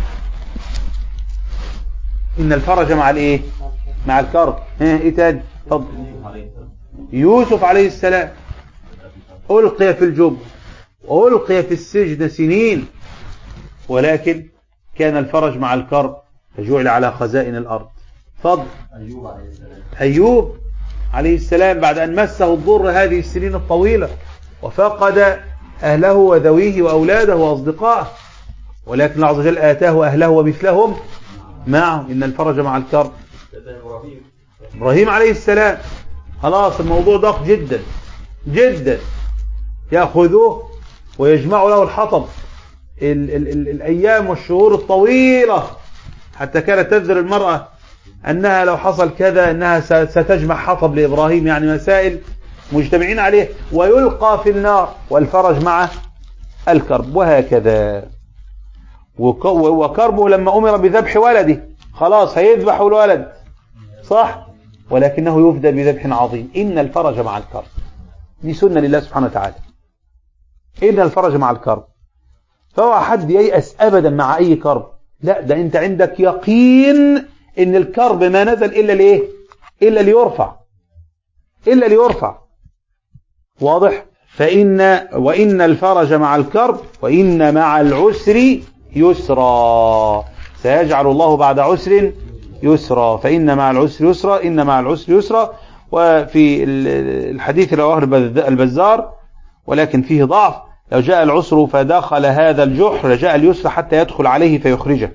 ان الفرج مع الايه؟ مع الكرب. ها ايه تاني؟ اتفضل. يوسف عليه السلام ألقي في الجب وألقي في السجن سنين، ولكن كان الفرج مع الكرب فجعل على خزائن الأرض. فضل أيوب عليه السلام أيوب عليه السلام بعد أن مسه الضر هذه السنين الطويلة وفقد أهله وذويه وأولاده وأصدقائه، ولكن الله عز وجل آتاه أهله ومثلهم معه. إن الفرج مع الكرب. إبراهيم إبراهيم عليه السلام خلاص الموضوع ضاق جدا جدا، يأخذوه ويجمعوا له الحطب ال ال ال الأيام والشهور الطويلة، حتى كانت تذر المرأة أنها لو حصل كذا أنها ستجمع حطب لإبراهيم، يعني مسائل مجتمعين عليه، ويلقى في النار والفرج مع الكرب. وهكذا وكربه لما أمر بذبح ولده خلاص هيذبح الولد صح، ولكنه يفدى بذبح عظيم. إن الفرج مع الكرب، دي سنة لله سبحانه وتعالى. إن الفرج مع الكرب، فهو حد ييأس أبدا مع أي كرب، لا ده أنت عندك يقين إن الكرب ما نزل إلا ليه إلا ليرفع إلا ليرفع واضح. فإن وإن الفرج مع الكرب وإن مع العسر يسرا، سيجعل الله بعد عسر يسرا. فإن مع العسر يسرا، إن مع العسر يسرا. وفي الحديث رواه البزار ولكن فيه ضعف، لو جاء العسر فدخل هذا الجحر لجاء اليسر حتى يدخل عليه فيخرجه.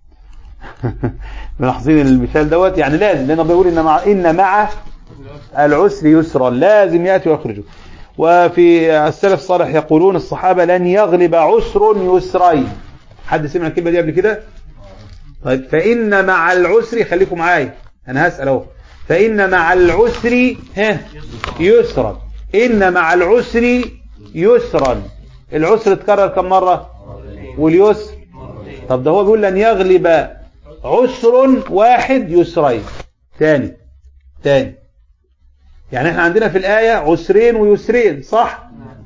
ملاحظين المثال دوت؟ يعني لازم، لأنه بيقول إن مع إن مع العسر يسرا، لازم يأتي ويخرجه. وفي السلف الصالح يقولون الصحابة لن يغلب عسر يسرين. حد سمع الكلمة دي قبل كده؟ طيب فإن مع العسر، خليكم معايا أنا هسأل اهو، فإن مع العسر ها يسرا، إن مع العسر يسرا. العسر اتكرر كم مرة؟ واليسر. طب ده هو بيقول لن يغلب عسر واحد يسرين. تاني تاني يعني احنا عندنا في الآية عسرين ويسرين صح؟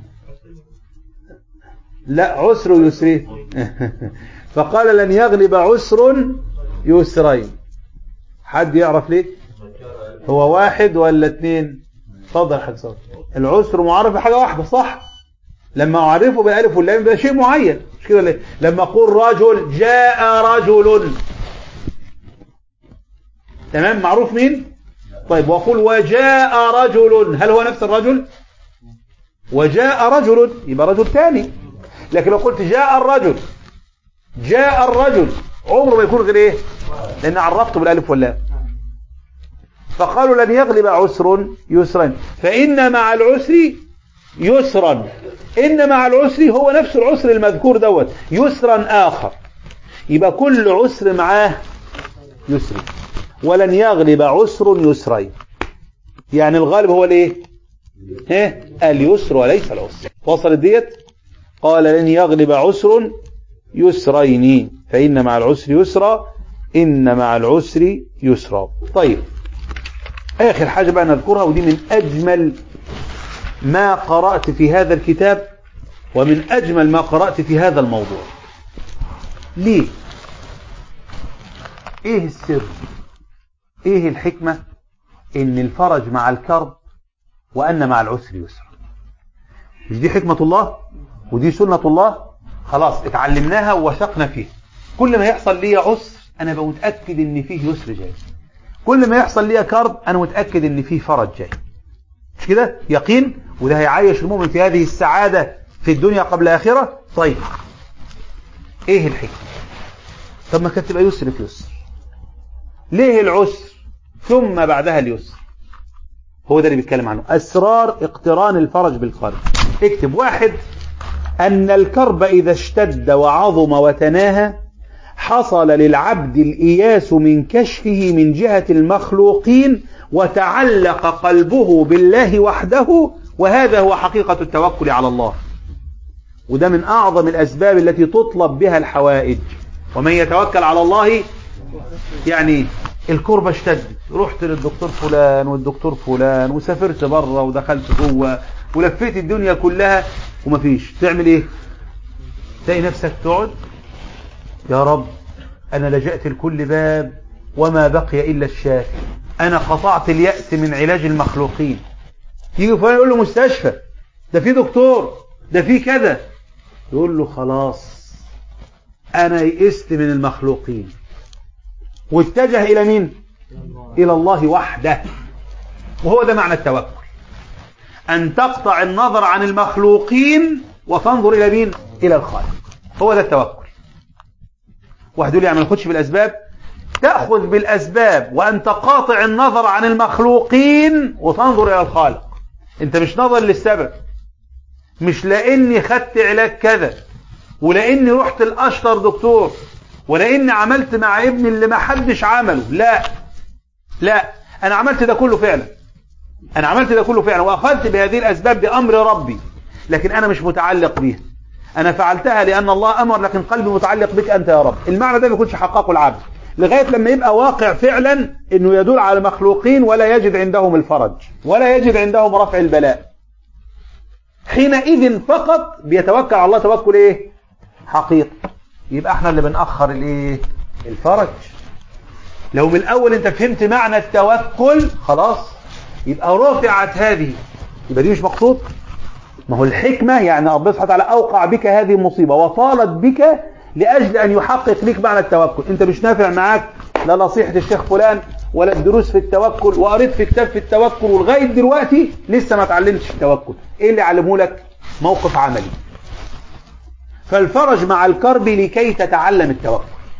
لا عسر ويسرين. فقال لن يغلب عسر يسرين. حد يعرف ليه؟ هو واحد ولا اتنين؟ اتفضل حاج صالح. العسر معرف بحاجة واحدة صح؟ لما اعرفه بالالف واللام ده شيء معين، مش كده ليه؟ لما اقول رجل جاء رجل، تمام معروف مين؟ طيب واقول وجاء رجل، هل هو نفس الرجل؟ وجاء رجل يبقى رجل ثاني. لكن لو قلت جاء الرجل جاء الرجل عمره ما يكون غير ايه؟ لان عرفته بالالف واللام. فقالوا لن يغلب عسر يسرا، فإن مع العسر يسرا. إن مع العسر هو نفس العسر المذكور دوت، يسرا آخر. يبقى كل عسر معاه يسر. ولن يغلب عسر يسرين، يعني الغالب هو الايه؟ ها اليسر وليس العسر. وصلت ديت؟ قال لن يغلب عسر يسرين، فإن مع العسر يسرا، إن مع العسر يسرا. طيب آخر حاجة بقى نذكرها، ودي من أجمل ما قرأت في هذا الكتاب ومن أجمل ما قرأت في هذا الموضوع. ليه؟ إيه السر؟ إيه الحكمة إن الفرج مع الكرب وأن مع العسر يسر؟ مش دي حكمة الله ودي سنة الله؟ خلاص اتعلمناها ووثقنا فيها. كل ما يحصل لي عسر أنا بمتأكد إن فيه يسر جاي، كل ما يحصل لي كرب أنا متأكد إن فيه فرج جاي. مش كده؟ يقين، وده هيعيش المؤمن في هذه السعادة في الدنيا قبل الآخرة. طيب إيه الحكمة؟ طب ما كانت تبقى يسر في يسر، ليه العسر ثم بعدها اليسر؟ هو ده اللي بيتكلم عنه، أسرار اقتران الفرج بالكرب. اكتب واحد، أن الكرب إذا اشتد وعظم وتناهى حصل للعبد الإياس من كشفه من جهة المخلوقين وتعلق قلبه بالله وحده، وهذا هو حقيقة التوكل على الله. وده من أعظم الأسباب التي تطلب بها الحوائج. ومن يتوكل على الله، يعني الكربة اشتدت، رحت للدكتور فلان والدكتور فلان وسافرت بره ودخلت جوه ولفيت الدنيا كلها ومفيش، تعمل ايه؟ تلاقي نفسك تقعد يا رب انا لجأت لكل باب وما بقي الا الشافي، انا قطعت اليأس من علاج المخلوقين. يجي فلان يقول له مستشفى، ده في دكتور، ده في كذا، يقول له خلاص أنا يئست من المخلوقين، واتجه إلى مين؟ إلى الله وحده. وهو ده معنى التوكل، أن تقطع النظر عن المخلوقين وتنظر إلى مين؟ إلى الخالق. هو ده التوكل. واحد يقول لي يعني ما ناخدش بالأسباب؟ تأخذ بالأسباب وأنت قاطع النظر عن المخلوقين وتنظر إلى الخالق. أنت مش نظر للسبب، مش لأني خدت علاج كذا، ولأني رحت الأشطر دكتور، ولأني عملت مع ابني اللي ما حدش عمله. لا لا، أنا عملت ده كله فعلا، أنا عملت ده كله فعلا وأخذت بهذه الأسباب بأمر ربي، لكن أنا مش متعلق بيها. أنا فعلتها لأن الله أمر، لكن قلبي متعلق بك أنت يا رب. المعنى ده ما يكونش حققه العبد لغاية لما يبقى واقع فعلا أنه يدل على المخلوقين ولا يجد عندهم الفرج ولا يجد عندهم رفع البلاء. حينئذ فقط بيتوكل على الله توكل إيه؟ حقيقي. يبقى احنا اللي بنأخر الإيه؟ الفرج. لو من الأول أنت فهمت معنى التوكل خلاص يبقى رفعت هذه، يبقى دي مش مقصود. ما هو الحكمة يعني ربنا سبحانه وتعالى أوقع بك هذه المصيبة وطالت بك لأجل أن يحقق لك معنى التوكل. أنت مش نافع معاك لا نصيحة الشيخ فلان ولا الدروس في التوكل، وقريت في كتاب في التوكل ولغاية دلوقتي لسه ما تعلمتش التوكل. إيه اللي علمه لك؟ موقف عملي. فالفرج مع الكرب لكي تتعلم التوكل.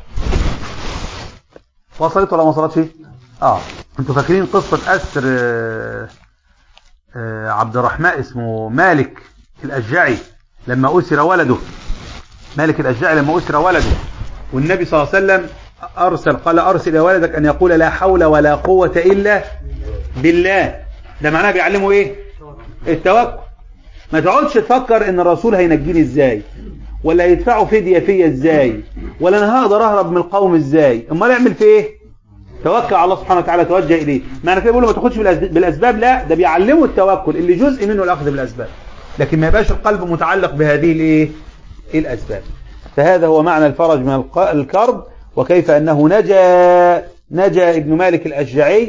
وصلت ولا ما وصلتش؟ آه أنتوا فاكرين قصة أسر آه آه عبد الرحمن اسمه مالك الأشجعي لما أسر ولده؟ مالك الأشجعي لما أسر ولده والنبي صلى الله عليه وسلم أرسل قال أرسل إلى ولدك أن يقول لا حول ولا قوة إلا بالله. ده معناه بيعلمه إيه؟ التوكل. ما تقعدش تفكر إن الرسول هينجيني إزاي، ولا يدفعوا فدية فيا إزاي، ولا أنا هقدر أهرب من القوم إزاي. أمال يعمل في إيه؟ توكل على الله سبحانه وتعالى، توجه إليه. معنى كده بيقول له ما تاخدش بالأسباب، لا ده بيعلمه التوكل اللي جزء منه الأخذ بالأسباب، لكن ما يبقاش القلب متعلق بهذه الإيه؟ الأسباب. فهذا هو معنى الفرج من الكرب، وكيف أنه نجا نجا ابن مالك الأشجعي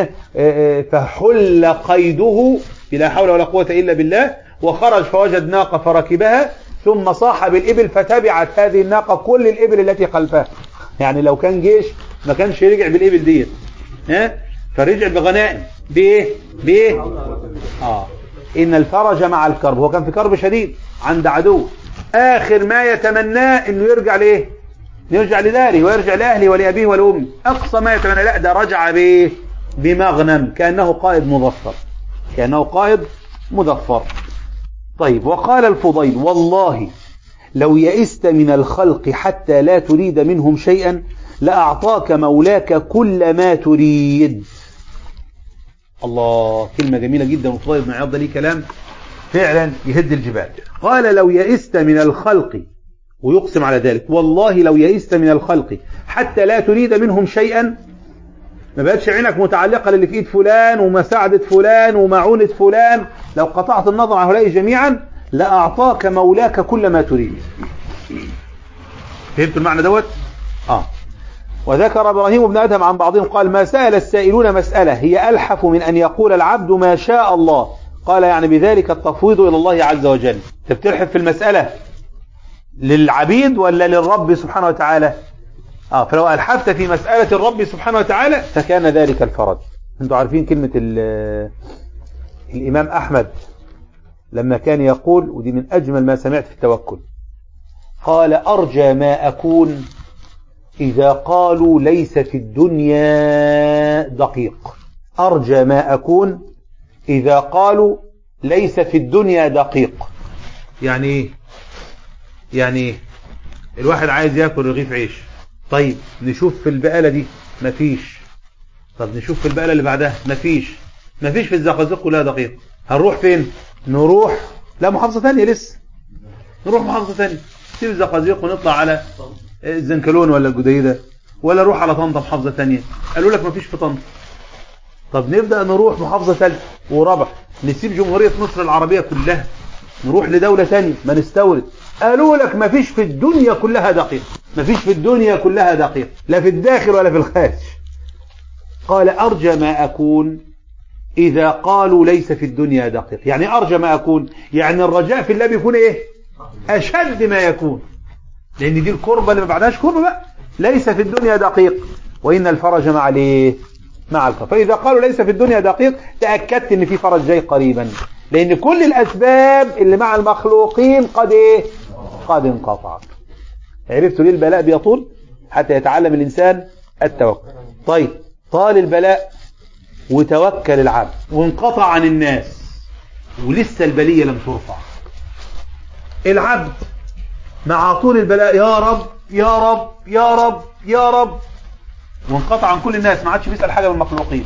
فحل قيده بلا حول ولا قوة إلا بالله، وخرج فوجد ناقة فركبها، ثم صاح بالإبل فتبعت هذه الناقة كل الإبل التي خلفها. يعني لو كان جيش ما كانش يرجع بالإبل ديت، ها فرجع بغنائم. بإيه؟ بإيه؟ آه إن الفرج مع الكرب. هو كان في كرب شديد عند عدو، آخر ما يتمناه إنه يرجع ليه؟ يرجع لداره ويرجع لأهله ولأبيه ولأمه. أقصى ما يتمنى، لا ده رجع بإيه؟ بمغنم، كأنه قائد مظفر، كأنه قائد مظفر. طيب، وقال الفضيل والله لو يئست من الخلق حتى لا تريد منهم شيئا لأعطاك مولاك كل ما تريد. الله، كلمة جميلة جدا. والفضيل بن عياض ليه كلام فعلا يهد الجبال. قال لو يئست من الخلق، ويقسم على ذلك، والله لو يئست من الخلق حتى لا تريد منهم شيئا، ما بقتش عينك متعلقة للي في ايد فلان ومساعدة فلان ومعونة فلان، لو قطعت النظر عن هؤلاء جميعا لأعطاك مولاك كل ما تريد. فهمتوا المعنى دوت؟ آه. وذكر إبراهيم بن أدهم عن بعضهم قال ما سأل السائلون مسألة هي ألحف من أن يقول العبد ما شاء الله. قال يعني بذلك التفويض إلى الله عز وجل. أنت بتلحف في المسألة للعبيد ولا للرب سبحانه وتعالى؟ آه فلو ألحفت في مسألة الرب سبحانه وتعالى فكان ذلك الفرج. أنتوا عارفين كلمة الإمام أحمد لما كان يقول، ودي من أجمل ما سمعت في التوكل، قال أرجى ما أكون إذا قالوا ليس في الدنيا دقيق. أرجى ما أكون إذا قالوا ليس في الدنيا دقيق. يعني إيه؟ يعني الواحد عايز يأكل رغيف عيش، طيب نشوف في البقالة دي مفيش، طب نشوف في البقالة اللي بعدها مفيش، مفيش في الزقازيق كلها دقيق، هنروح فين؟ نروح لا محافظة ثانية، لسه نروح محافظة ثانية، نسيب الزقازيق ونطلع على الزنكلون ولا الجديدة، ولا نروح على طنطا محافظة ثانية، قالوا لك مفيش في طنطا، طب نبدأ نروح محافظة ثالثة ورابعة، نسيب جمهورية مصر العربية كلها نروح لدولة ثانية ما نستورد، قالوا لك مفيش في الدنيا كلها دقيق، مفيش في الدنيا كلها دقيق، لا في الداخل ولا في الخارج. قال أرجى ما أكون إذا قالوا ليس في الدنيا دقيق. يعني أرجى ما أكون، يعني الرجاء في الله بيكون إيه؟ أشد ما يكون، لأن دي الكربة اللي ما بعدهاش كربة بقى. ليس في الدنيا دقيق وإن الفرج مع ليه مع الكرب. فإذا قالوا ليس في الدنيا دقيق تأكدت إن في فرج جاي قريبا، لأن كل الأسباب اللي مع المخلوقين قد إيه قد انقطعت. عرفتوا ليه البلاء بيطول؟ حتى يتعلم الإنسان التوكل. طيب طال البلاء وتوكل العبد وانقطع عن الناس ولسه البلية لم ترفع، العبد مع طول البلاء يا رب يا رب يا رب يا رب، وانقطع عن كل الناس، ما عادش بيسأل حاجة من المخلوقين،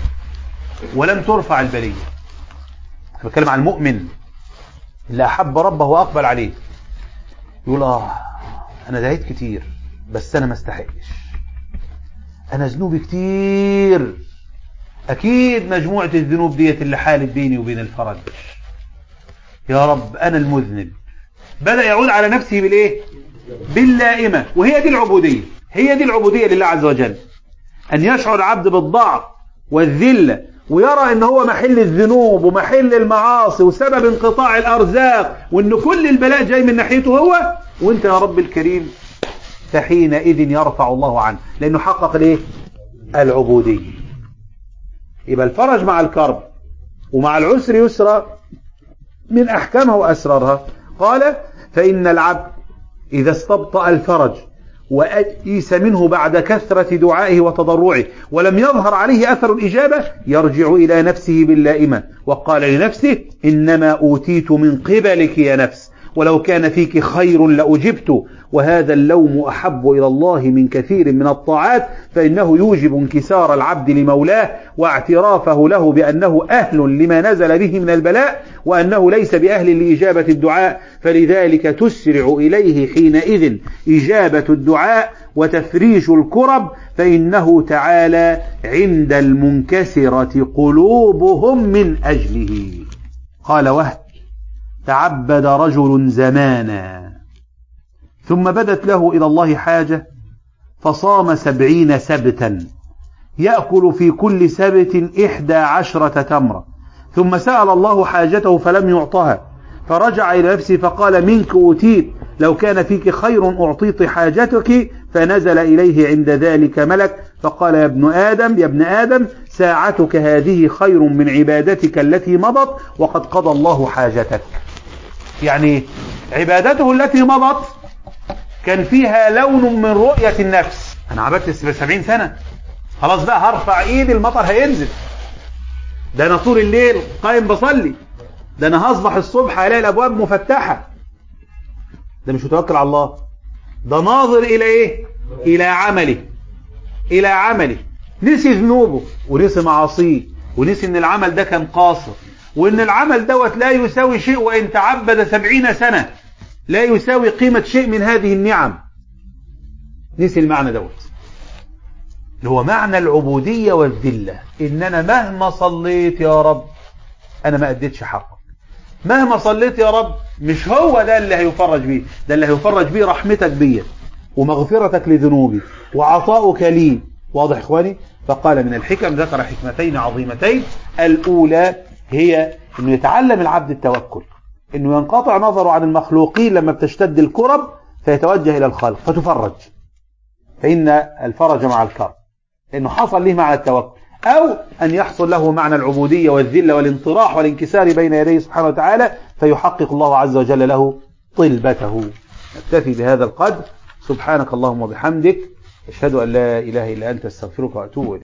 ولم ترفع البلية. أنا بتكلم عن المؤمن اللي أحب ربه وأقبل عليه، يقول آه أنا دعيت كتير بس أنا ما استحقش، أنا ذنوبي كتير، أكيد مجموعة الذنوب ديت اللي حالت بيني وبين الفرج، يا رب أنا المذنب. بدأ يعود على نفسه بالإيه؟ باللائمة. وهي دي العبودية، هي دي العبودية لله عز وجل، أن يشعر العبد بالضعف والذلة ويرى أن هو محل الذنوب ومحل المعاصي وسبب انقطاع الأرزاق، وأن كل البلاء جاي من ناحيته هو، وأنت يا رب الكريم، فحينئذ يرفع الله عنه، لأنه حقق الإيه؟ العبودية. يبقى الفرج مع الكرب ومع العسر يسرا من أحكامها وأسرارها. قال فإن العبد إذا استبطأ الفرج وأيس منه بعد كثرة دعائه وتضرعه ولم يظهر عليه أثر الإجابة يرجع إلى نفسه باللائمة وقال لنفسه إنما أوتيت من قبلك يا نفس ولو كان فيك خير لأجبت. وهذا اللوم أحب إلى الله من كثير من الطاعات، فإنه يوجب انكسار العبد لمولاه واعترافه له بأنه أهل لما نزل به من البلاء وأنه ليس بأهل لإجابة الدعاء، فلذلك تسرع إليه حينئذ إجابة الدعاء وتفريج الكرب، فإنه تعالى عند المنكسرة قلوبهم من أجله. قال وهب تعبد رجل زمانا ثم بدت له إلى الله حاجة فصام سبعين سبتا يأكل في كل سبت إحدى عشرة تمرة، ثم سأل الله حاجته فلم يعطها، فرجع إلى نفسه فقال منك أوتيت، لو كان فيك خير أعطيت حاجتك. فنزل إليه عند ذلك ملك فقال يا ابن آدم يا ابن آدم ساعتك هذه خير من عبادتك التي مضت وقد قضى الله حاجتك. يعني عبادته التي مضت كان فيها لون من رؤية النفس، أنا عبدت سبعين سنة خلاص بقى هرفع إيدي المطر هينزل، ده أنا طول الليل قائم بصلي، ده أنا هصبح الصبح هلاقي الأبواب مفتحة. ده مش متوكل على الله، ده ناظر إلى إيه؟ إلى عمله، إلى عمله، نسي ذنوبه ونسي معاصيه ونسي إن العمل ده كان قاصر، وإن العمل دوت لا يساوي شيء، وإن تعبد سبعين سنة لا يساوي قيمة شيء من هذه النعم. نسي المعنى دوت اللي هو معنى العبودية والذلة، إن أنا مهما صليت يا رب أنا ما أديتش حقك، مهما صليت يا رب مش هو ده اللي هيفرج بيه، ده اللي هيفرج بيه رحمتك بي ومغفرتك لذنوبي وعطاؤك لي. واضح إخواني؟ فقال من الحكم ذكر حكمتين عظيمتين، الأولى هي أنه يتعلم العبد التوكل، أنه ينقطع نظره عن المخلوقين لما بتشتد الكرب فيتوجه إلى الخالق فتفرج، فإن الفرج مع الكرب أنه حصل له معنى التوكل، أو أن يحصل له معنى العبودية والذلة والانطراح والانكسار بين يديه سبحانه وتعالى فيحقق الله عز وجل له طلبته. نكتفي بهذا القدر. سبحانك اللهم وبحمدك، أشهد أن لا إله إلا أنت، استغفرك وأتوب إليك.